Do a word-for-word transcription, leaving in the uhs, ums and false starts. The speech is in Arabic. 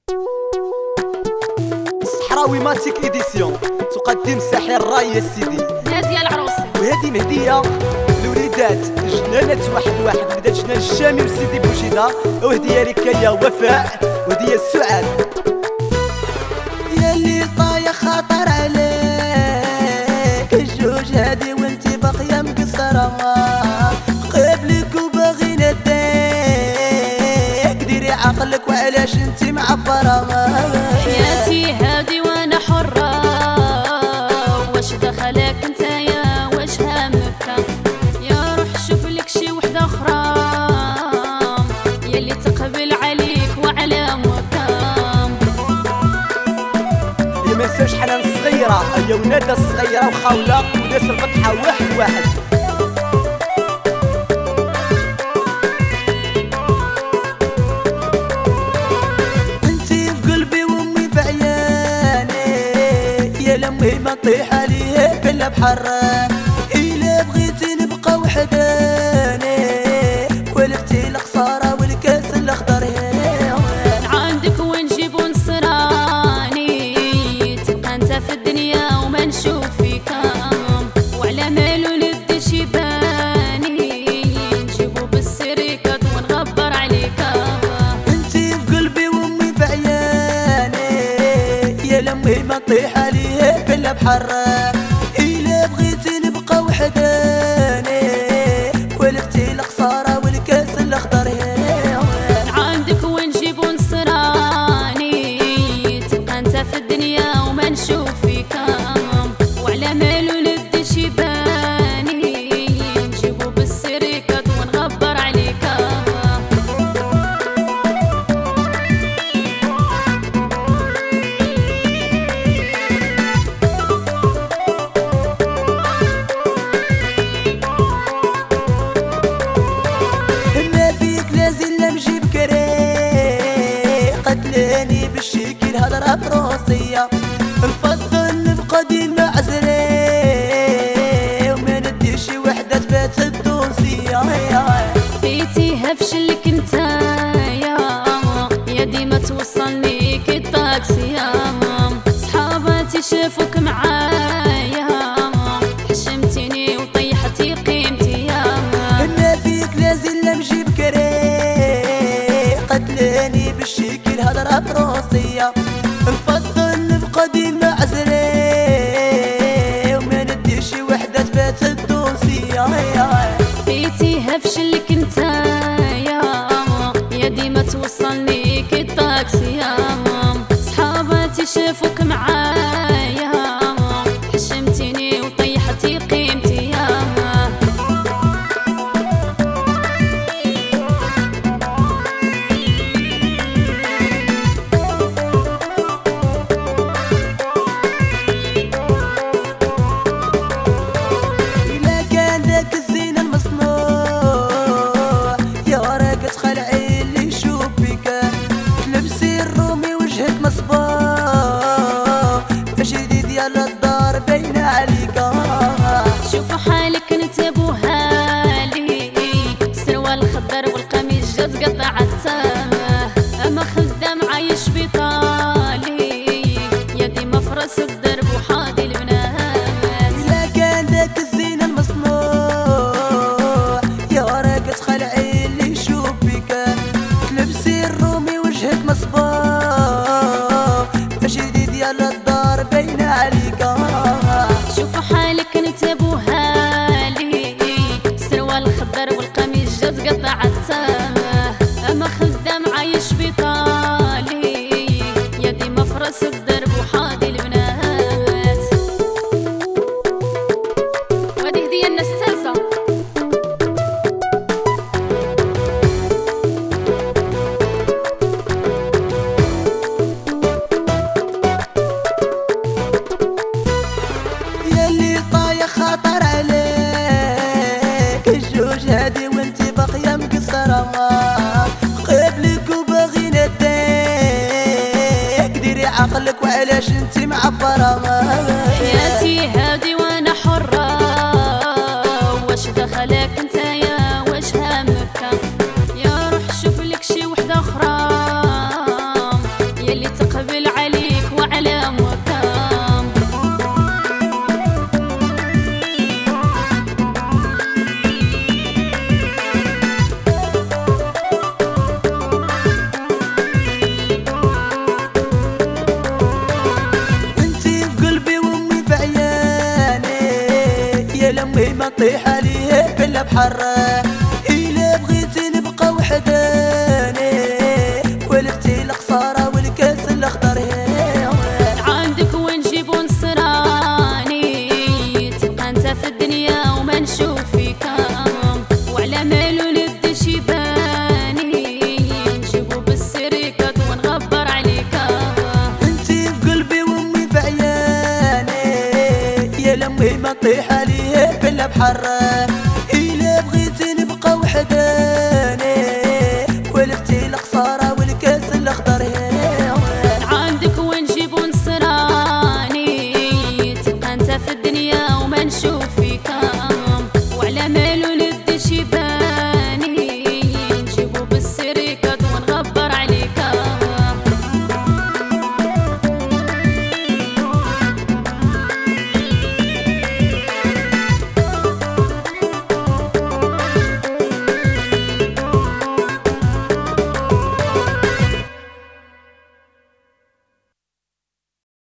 الصحراوي ماتيك إديسيون تقدم ساحر الراي يا سيدي نادية العروسي وهذه مهدية الوليدات جنانات واحد واحد وليدات جنان الشامي وسيدي بوجيدة وهدية لك يا وفاء وهدية السعاد يا اللي طايح خاطر عليك الجوج هادي وانتي باقية مقصرة قبلك وباغي نديك ديري عقلك وعلاش انتي معبرة حياتي هادي وانا حرة واش دخلك نتايا واش هامك يا روح شوف لك شي وحدة اخرى يلي تقبل عليك وعلى مكام يا ما نساوش حنان الصغيرة هي ونادى الصغيرة وخاولة وناس الفتحة واحد واحد لمي ما نطيح عليه كل بحر إلا بغيتي نبقى وحداني ولفتي الخسارة والكاس الأخضر عندك ونجيب ونصراني تبقى انت في الدنيا وما نشوف فيك وعلى مالو ند شيباني نجيبو بالسريكات ونغبر عليك انتي في قلبي وامي في عياني يا لمي ما نطيح عليه كل بحر إلا بغيتي نبقى وحداني ولفتي الخسارة والكاس الأخضر عندك ونجيب ونصراني تبقى انت في الدنيا وما نشوف فيك وعلى مالو ند شيباني نجيبو بالسريكات ونغبر عليك قتلاني بالشكل هضرة بروسية نفضل نبقى ديما عزري وما ندير شي وحدة تبات الدوسية بيتيها فشلك نتايا يا ديما توصلني كي الطاكسية صحاباتي شافوك معايا حشمتيني وطيحتي قيمتي انا فيك لازل نجيب كري قتلاني بالشكل هضرة بروسية نفضل نبقى ديما عزري وما ندير شي وحدة تبات الدوسية بيتيها فشلك نتايا يا ديما توصلني كي الطاكسية صحاباتي شافوك معايا حشمتيني وطيحتي قيمتي شوف حالك انت ابو هالي سروال الخضر والقميص جات قطعته اما خدام عايش بطالي يا ديما فرس الدرب وحاضي البنات الا كان داك الزين المصنوع يا راك تخلعي اللي يشوف بك تلبسي الرومي وجهك مصباح ماشي ديال الدار باينه عليك شوف حالك انت ابو هالي سروال الخضر والقميص جات قطعته اما خدام عايش بطالي يا ديما فرس الدرب وحاضي البنات وهذه هدية لنا السلسة خاطر عليك الجوج هادي وانتي باقية مقصرة قبلك وباغي نديك ديري عقلك وعلاش انتي معبرة حياتي هادي وانا حرة واش دخلك نتايا واش هامك يا روح شوف لك شي وحدة اخرى يلي طيح عليه بلا بحر. إلا بغيتي نبقى وحداني ولفتي الخسارة والكاس الأخضر عندك ونجيب ونصراني تبقى انت في الدنيا وما نشوف فيك، وعلى مالو ندي شيباني نجيبو بالسريكات ونغبر عليك. انتي في قلبي وامي في عياني يا لمي ما طيح عليه بلا بحر.